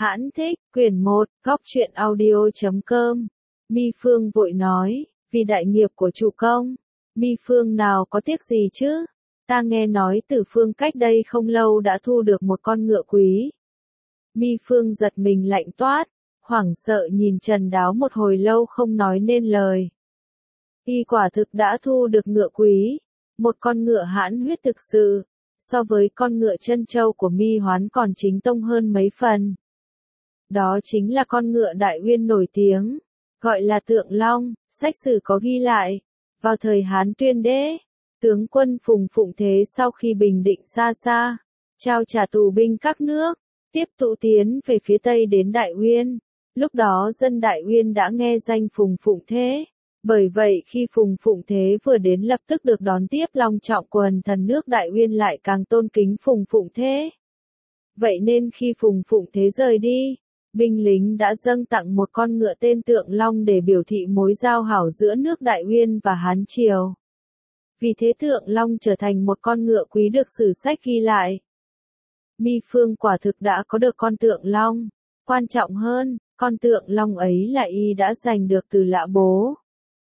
Hãn thích, quyển 1, góc truyện audio.com. Mi Phương vội nói, vì đại nghiệp của chủ công, Mi Phương nào có tiếc gì chứ? Ta nghe nói Tử Phương cách đây không lâu đã thu được một con ngựa quý. Mi Phương giật mình lạnh toát, hoảng sợ nhìn Trần Đáo một hồi lâu không nói nên lời. Y quả thực đã thu được ngựa quý, một con ngựa hãn huyết thực sự, so với con ngựa chân châu của Mi Hoán còn chính tông hơn mấy phần. Đó chính là con ngựa Đại Uyên nổi tiếng, gọi là Tượng Long, sách sử có ghi lại. Vào thời Hán Tuyên Đế, tướng quân Phùng Phụng Thế sau khi bình định xa xa, trao trả tù binh các nước, tiếp tục tiến về phía Tây đến Đại Uyên. Lúc đó dân Đại Uyên đã nghe danh Phùng Phụng Thế. Bởi vậy khi Phùng Phụng Thế vừa đến lập tức được đón tiếp long trọng, quần thần nước Đại Uyên lại càng tôn kính Phùng Phụng Thế. Vậy nên khi Phùng Phụng Thế rời đi, binh lính đã dâng tặng một con ngựa tên Tượng Long để biểu thị mối giao hảo giữa nước Đại Uyên và Hán Triều. Vì thế Tượng Long trở thành một con ngựa quý được sử sách ghi lại. Mi Phương quả thực đã có được con Tượng Long. Quan trọng hơn, con Tượng Long ấy là y đã giành được từ Lã Bố.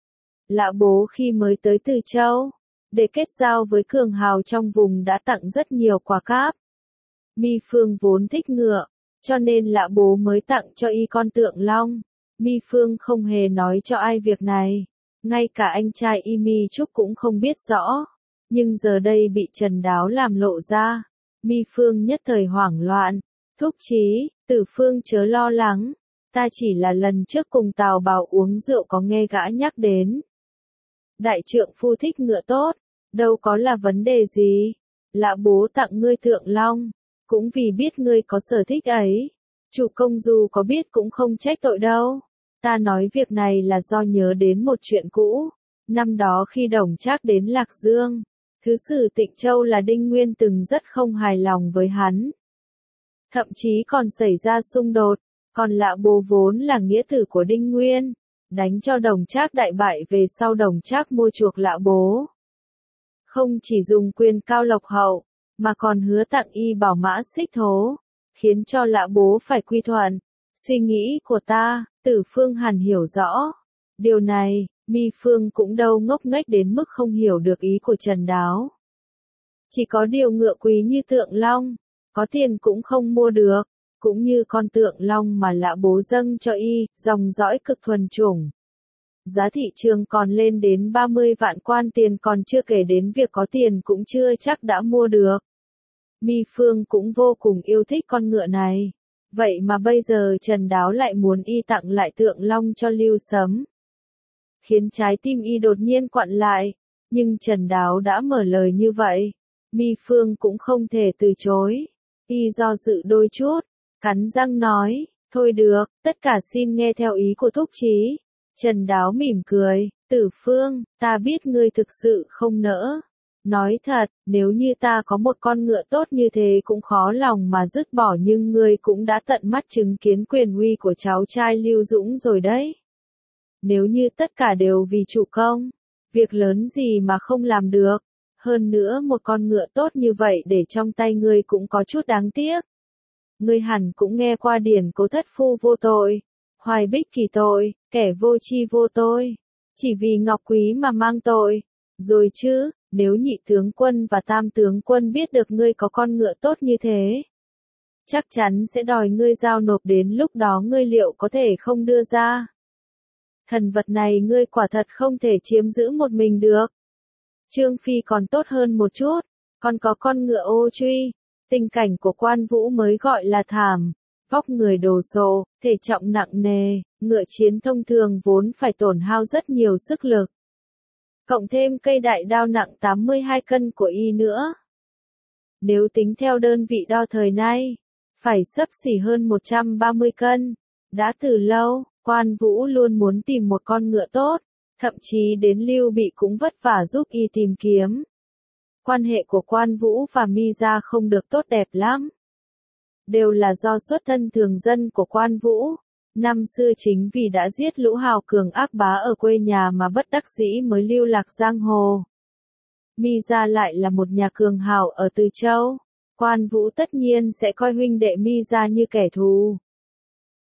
Lã Bố khi mới tới Từ Châu, để kết giao với cường hào trong vùng đã tặng rất nhiều quà cáp. Mi Phương vốn thích ngựa, cho nên Lã Bố mới tặng cho y con Tượng Long. Mi Phương không hề nói cho ai việc này, ngay cả anh trai y Mi Trúc cũng không biết rõ. Nhưng giờ đây bị Trần Đáo làm lộ ra, Mi Phương nhất thời hoảng loạn. Thúc Chí, Tử Phương chớ lo lắng, ta chỉ là lần trước cùng Tào Bào uống rượu có nghe gã nhắc đến. Đại trượng phu thích ngựa tốt, đâu có là vấn đề gì. Lã Bố tặng ngươi Tượng Long, cũng vì biết ngươi có sở thích ấy. Chủ công dù có biết cũng không trách tội đâu. Ta nói việc này là do nhớ đến một chuyện cũ. Năm đó khi Đồng Trác đến Lạc Dương, Thứ sử Tịnh Châu là Đinh Nguyên từng rất không hài lòng với hắn. Thậm chí còn xảy ra xung đột, còn Lã Bố vốn là nghĩa tử của Đinh Nguyên, đánh cho Đồng Trác đại bại về sau Đồng Trác mua chuộc Lã Bố. Không chỉ dùng quyền cao lộc hậu, mà còn hứa tặng y bảo mã xích thố, khiến cho Lã Bố phải quy thuận. Suy nghĩ của ta, Tử Phương hẳn hiểu rõ. Điều này, Mi Phương cũng đâu ngốc nghếch đến mức không hiểu được ý của Trần Đáo. Chỉ có điều ngựa quý như Tượng Long, có tiền cũng không mua được, cũng như con Tượng Long mà Lã Bố dâng cho y, dòng dõi cực thuần chủng. Giá thị trường còn lên đến 30 vạn quan tiền, còn chưa kể đến việc có tiền cũng chưa chắc đã mua được. Mi Phương cũng vô cùng yêu thích con ngựa này. Vậy mà bây giờ Trần Đáo lại muốn y tặng lại Tượng Long cho Lưu Sấm. Khiến trái tim y đột nhiên quặn lại. Nhưng Trần Đáo đã mở lời như vậy, Mi Phương cũng không thể từ chối. Y do dự đôi chút, cắn răng nói, thôi được, tất cả xin nghe theo ý của Thúc Chí. Trần Đáo mỉm cười, Tử Phương, ta biết ngươi thực sự không nỡ. Nói thật, nếu như ta có một con ngựa tốt như thế cũng khó lòng mà dứt bỏ, nhưng ngươi cũng đã tận mắt chứng kiến quyền uy của cháu trai Lưu Dũng rồi đấy. Nếu như tất cả đều vì chủ công, việc lớn gì mà không làm được. Hơn nữa một con ngựa tốt như vậy để trong tay ngươi cũng có chút đáng tiếc. Ngươi hẳn cũng nghe qua điển Cố thất phu vô tội, Hoài Bích kỳ tội, kẻ vô tri vô tội, chỉ vì ngọc quý mà mang tội. Rồi chứ, nếu nhị tướng quân và tam tướng quân biết được ngươi có con ngựa tốt như thế, chắc chắn sẽ đòi ngươi giao nộp, đến lúc đó ngươi liệu có thể không đưa ra. Thần vật này ngươi quả thật không thể chiếm giữ một mình được. Trương Phi còn tốt hơn một chút, còn có con ngựa Ô Truy. Tình cảnh của Quan Vũ mới gọi là thảm, vóc người đồ sộ, thể trọng nặng nề, ngựa chiến thông thường vốn phải tổn hao rất nhiều sức lực. Cộng thêm cây đại đao nặng 82 cân của y nữa. Nếu tính theo đơn vị đo thời nay, phải xấp xỉ hơn 130 cân. Đã từ lâu, Quan Vũ luôn muốn tìm một con ngựa tốt, thậm chí đến Lưu Bị cũng vất vả giúp y tìm kiếm. Quan hệ của Quan Vũ và Mi gia không được tốt đẹp lắm. Đều là do xuất thân thường dân của Quan Vũ. Năm xưa chính vì đã giết lũ hào cường ác bá ở quê nhà mà bất đắc dĩ mới lưu lạc giang hồ. Mi gia lại là một nhà cường hào ở Từ Châu. Quan Vũ tất nhiên sẽ coi huynh đệ Mi gia như kẻ thù.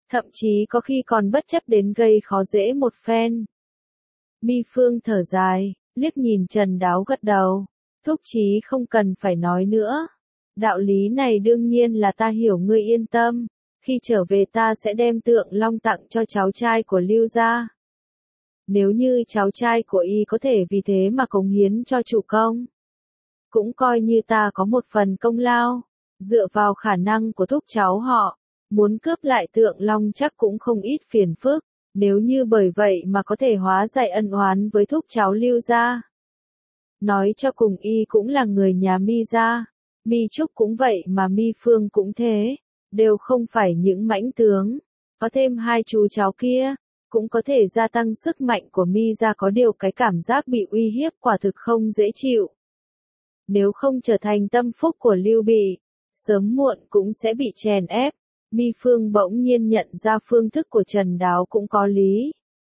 Thậm chí có khi còn bất chấp đến gây khó dễ một phen. Mi Phương thở dài, liếc nhìn Trần Đáo gật đầu. Thúc Chí không cần phải nói nữa. Đạo lý này đương nhiên là ta hiểu, ngươi yên tâm. Khi trở về ta sẽ đem Tượng Long tặng cho cháu trai của Lưu gia. Nếu như cháu trai của y có thể vì thế mà cống hiến cho chủ công, cũng coi như ta có một phần công lao. Dựa vào khả năng của thúc cháu họ, muốn cướp lại Tượng Long chắc cũng không ít phiền phức. Nếu như bởi vậy mà có thể hóa giải ân oán với thúc cháu Lưu gia. Nói cho cùng y cũng là người nhà Mi gia, Mi Trúc cũng vậy mà Mi Phương cũng thế, đều không phải những mãnh tướng. Có thêm hai chú cháu kia, cũng có thể gia tăng sức mạnh của Mi gia, có điều cái cảm giác bị uy hiếp quả thực không dễ chịu. Nếu không trở thành tâm phúc của Lưu Bị, sớm muộn cũng sẽ bị chèn ép. Mi Phương bỗng nhiên nhận ra phương thức của Trần Đáo cũng có lý.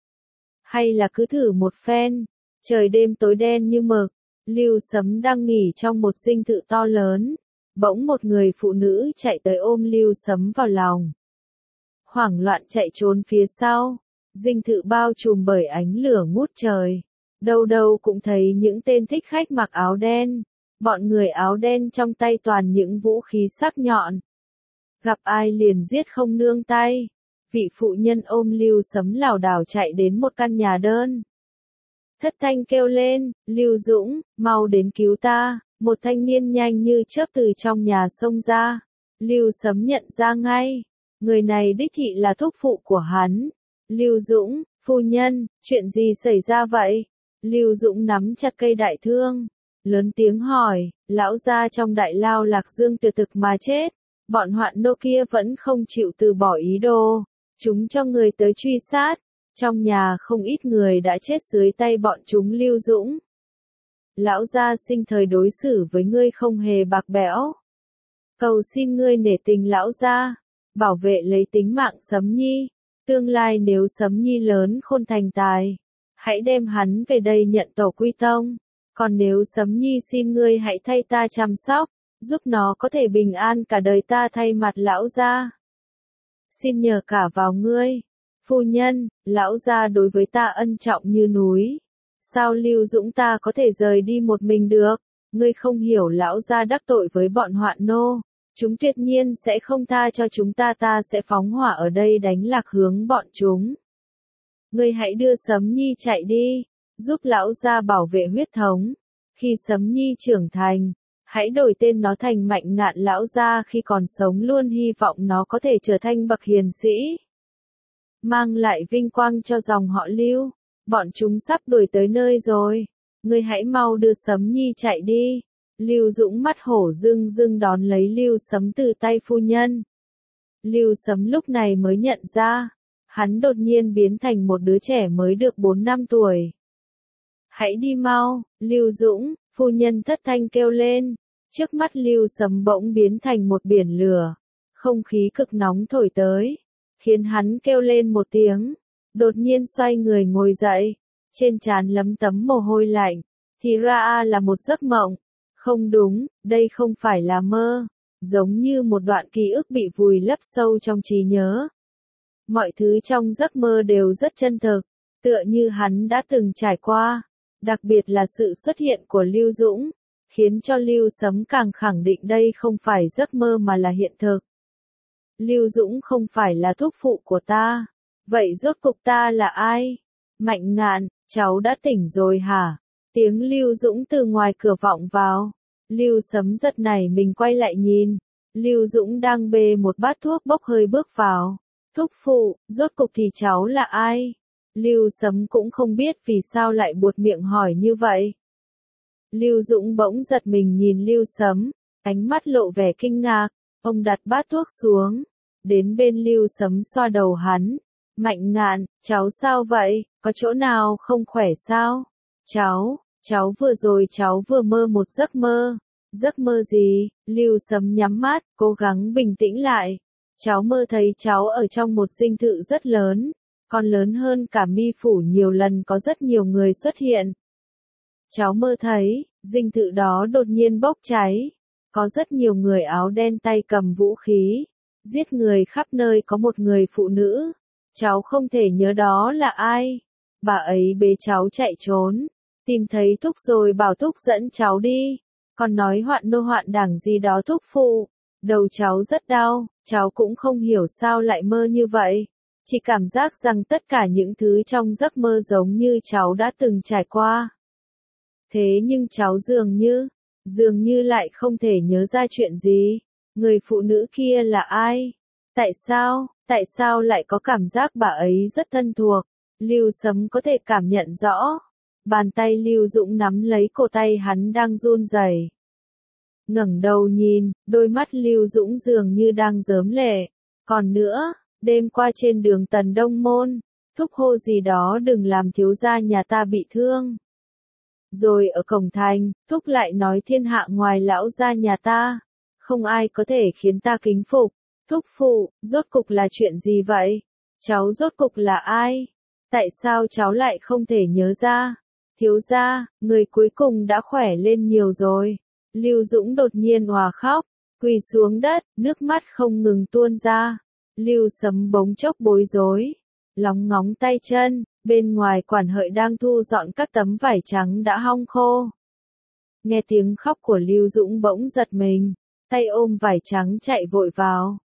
Hay là cứ thử một phen. Trời đêm tối đen như mực, Lưu Sấm đang nghỉ trong một dinh thự to lớn. Bỗng một người phụ nữ chạy tới ôm Lưu Sấm vào lòng. Hoảng loạn chạy trốn phía sau. Dinh thự bao trùm bởi ánh lửa ngút trời. Đâu đâu cũng thấy những tên thích khách mặc áo đen. Bọn người áo đen trong tay toàn những vũ khí sắc nhọn. Gặp ai liền giết không nương tay. Vị phụ nhân ôm Lưu Sấm lảo đảo chạy đến một căn nhà đơn. Thất thanh kêu lên, Lưu Dũng, mau đến cứu ta. Một thanh niên nhanh như chớp từ trong nhà xông ra. Lưu Sấm nhận ra ngay. Người này đích thị là thúc phụ của hắn. Lưu Dũng, phu nhân, chuyện gì xảy ra vậy? Lưu Dũng nắm chặt cây đại thương. Lớn tiếng hỏi, lão gia trong đại lao Lạc Dương tuyệt thực mà chết. Bọn hoạn nô kia vẫn không chịu từ bỏ ý đồ. Chúng cho người tới truy sát. Trong nhà không ít người đã chết dưới tay bọn chúng. Lưu Dũng, lão gia sinh thời đối xử với ngươi không hề bạc bẽo. Cầu xin ngươi nể tình lão gia, bảo vệ lấy tính mạng Sấm Nhi. Tương lai nếu Sấm Nhi lớn khôn thành tài, hãy đem hắn về đây nhận tổ quy tông. Còn nếu Sấm Nhi xin ngươi hãy thay ta chăm sóc, giúp nó có thể bình an cả đời, ta thay mặt lão gia xin nhờ cả vào ngươi. Phu nhân, lão gia đối với ta ân trọng như núi. Sao Lưu Dũng ta có thể rời đi một mình được? Ngươi không hiểu, lão gia đắc tội với bọn hoạn nô. Chúng tuyệt nhiên sẽ không tha cho chúng ta, ta sẽ phóng hỏa ở đây đánh lạc hướng bọn chúng. Ngươi hãy đưa Sấm Nhi chạy đi, giúp lão gia bảo vệ huyết thống. Khi Sấm Nhi trưởng thành, hãy đổi tên nó thành Mạnh Ngạn, lão gia khi còn sống luôn hy vọng nó có thể trở thành bậc hiền sĩ, mang lại vinh quang cho dòng họ Lưu. Bọn chúng sắp đuổi tới nơi rồi. Ngươi hãy mau đưa Sấm Nhi chạy đi. Lưu Dũng mắt hổ rưng rưng đón lấy Lưu Sấm từ tay phu nhân. Lưu Sấm lúc này mới nhận ra, hắn đột nhiên biến thành một đứa trẻ mới được 4 năm tuổi. Hãy đi mau, Lưu Dũng, phu nhân thất thanh kêu lên. Trước mắt Lưu Sấm bỗng biến thành một biển lửa. Không khí cực nóng thổi tới, khiến hắn kêu lên một tiếng. Đột nhiên xoay người ngồi dậy, trên trán lấm tấm mồ hôi lạnh. Thì ra là một giấc mộng. Không đúng, đây không phải là mơ. Giống như một đoạn ký ức bị vùi lấp sâu trong trí nhớ. Mọi thứ trong giấc mơ đều rất chân thực, tựa như hắn đã từng trải qua. Đặc biệt là sự xuất hiện của Lưu Dũng, khiến cho Lưu Sấm càng khẳng định đây không phải giấc mơ mà là hiện thực. Lưu Dũng không phải là thúc phụ của ta. Vậy rốt cục ta là ai? Mạnh Ngạn, cháu đã tỉnh rồi hả? Tiếng Lưu Dũng từ ngoài cửa vọng vào. Lưu Sấm giật nảy mình quay lại nhìn. Lưu Dũng đang bê một bát thuốc bốc hơi bước vào. Thúc phụ, rốt cục thì cháu là ai? Lưu Sấm cũng không biết vì sao lại buột miệng hỏi như vậy. Lưu Dũng bỗng giật mình nhìn Lưu Sấm, ánh mắt lộ vẻ kinh ngạc. Ông đặt bát thuốc xuống, đến bên Lưu Sấm xoa đầu hắn. Mạnh Ngạn, cháu sao vậy? Có chỗ nào không khỏe sao? Cháu vừa rồi cháu vừa mơ một giấc mơ. Giấc mơ gì? Lưu Sấm nhắm mắt, cố gắng bình tĩnh lại. Cháu mơ thấy cháu ở trong một dinh thự rất lớn, còn lớn hơn cả Mi phủ nhiều lần, có rất nhiều người xuất hiện. Cháu mơ thấy, dinh thự đó đột nhiên bốc cháy. Có rất nhiều người áo đen tay cầm vũ khí, Giết người khắp nơi có một người phụ nữ. Cháu không thể nhớ đó là ai. Bà ấy bế cháu chạy trốn. Tìm thấy Thúc rồi bảo Thúc dẫn cháu đi. Còn nói hoạn nô hoạn đảng gì đó Thúc phụ. Đầu cháu rất đau, cháu cũng không hiểu sao lại mơ như vậy. Chỉ cảm giác rằng tất cả những thứ trong giấc mơ giống như cháu đã từng trải qua. Thế nhưng cháu dường như lại không thể nhớ ra chuyện gì. Người phụ nữ kia là ai? Tại sao lại có cảm giác bà ấy rất thân thuộc? Lưu Sấm có thể cảm nhận rõ. Bàn tay Lưu Dũng nắm lấy cổ tay hắn đang run rẩy. Ngẩng đầu nhìn, đôi mắt Lưu Dũng dường như đang rớm lệ. Còn nữa, đêm qua trên đường Tần Đông Môn, Thúc hô gì đó đừng làm thiếu gia nhà ta bị thương. Rồi ở cổng thành, Thúc lại nói thiên hạ ngoài lão gia nhà ta, không ai có thể khiến ta kính phục. Thúc phụ, rốt cục là chuyện gì vậy? Cháu rốt cục là ai? Tại sao cháu lại không thể nhớ ra? Thiếu gia, người cuối cùng đã khỏe lên nhiều rồi. Lưu Dũng đột nhiên òa khóc, quỳ xuống đất, nước mắt không ngừng tuôn ra. Lưu Sấm bỗng chốc bối rối, lóng ngóng tay chân, bên ngoài quản hợi đang thu dọn các tấm vải trắng đã hong khô. Nghe tiếng khóc của Lưu Dũng bỗng giật mình, tay ôm vải trắng chạy vội vào.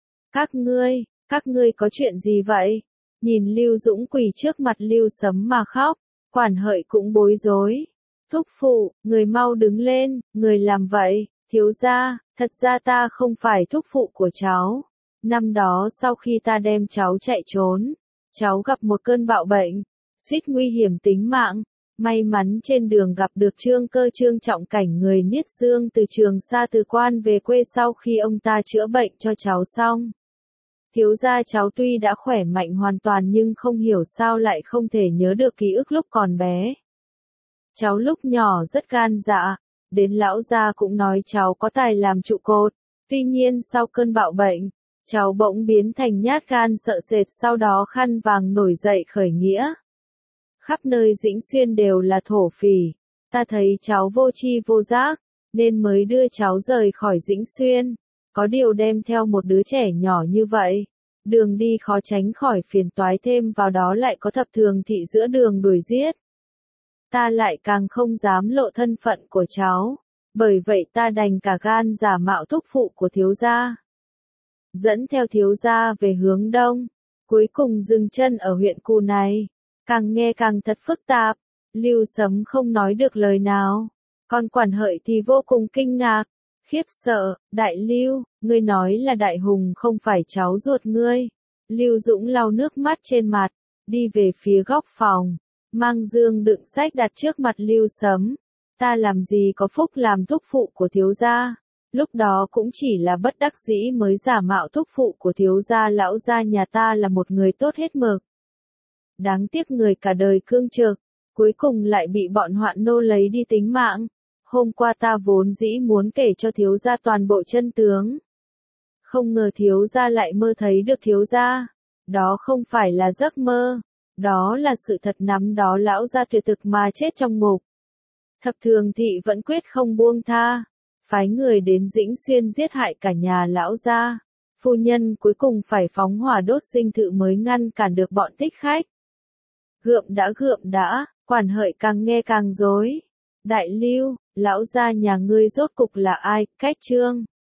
Các ngươi có chuyện gì vậy? Nhìn Lưu Dũng quỳ trước mặt Lưu Sấm mà khóc, quản hợi cũng bối rối. Thúc phụ, người mau đứng lên, người làm vậy, thiếu gia, thật ra ta không phải thúc phụ của cháu. Năm đó sau khi ta đem cháu chạy trốn, cháu gặp một cơn bạo bệnh, suýt nguy hiểm tính mạng. May mắn trên đường gặp được Trương Cơ Trương Trọng Cảnh người Niết Dương từ Trường Sa từ quan về quê sau khi ông ta chữa bệnh cho cháu xong. Thiếu gia cháu tuy đã khỏe mạnh hoàn toàn nhưng không hiểu sao lại không thể nhớ được ký ức lúc còn bé. Cháu lúc nhỏ rất gan dạ, đến lão gia cũng nói cháu có tài làm trụ cột. Tuy nhiên sau cơn bạo bệnh, cháu bỗng biến thành nhát gan sợ sệt, sau đó khăn vàng nổi dậy khởi nghĩa. Khắp nơi Dĩnh Xuyên đều là thổ phỉ, ta thấy cháu vô tri vô giác, nên mới đưa cháu rời khỏi Dĩnh Xuyên. Có điều đem theo một đứa trẻ nhỏ như vậy, đường đi khó tránh khỏi phiền toái, thêm vào đó lại có thập thường thị giữa đường đuổi giết. Ta lại càng không dám lộ thân phận của cháu, bởi vậy ta đành cả gan giả mạo thúc phụ của thiếu gia. Dẫn theo thiếu gia về hướng đông, cuối cùng dừng chân ở huyện Cù này. Càng nghe càng thật phức tạp, Lưu Sấm không nói được lời nào, còn quản hợi thì vô cùng kinh ngạc, khiếp sợ. Đại Lưu, ngươi nói là Đại Hùng không phải cháu ruột ngươi. Lưu Dũng lau nước mắt trên mặt, đi về phía góc phòng, mang dương đựng sách đặt trước mặt Lưu Sấm. Ta làm gì có phúc làm thúc phụ của thiếu gia, lúc đó cũng chỉ là bất đắc dĩ mới giả mạo thúc phụ của thiếu gia. Lão gia nhà ta là một người tốt hết mực. Đáng tiếc người cả đời cương trực, cuối cùng lại bị bọn hoạn nô lấy đi tính mạng. Hôm qua ta vốn dĩ muốn kể cho thiếu gia toàn bộ chân tướng. Không ngờ thiếu gia lại mơ thấy được thiếu gia. Đó không phải là giấc mơ, đó là sự thật. Năm đó lão gia tuyệt thực mà chết trong ngục. Thập thường thị vẫn quyết không buông tha, phái người đến Dĩnh Xuyên giết hại cả nhà lão gia. Phu nhân cuối cùng phải phóng hỏa đốt dinh thự mới ngăn cản được bọn thích khách. Gượm đã, quản hợi càng nghe càng rối. Đại Lưu, lão gia nhà ngươi rốt cục là ai? Cách Trương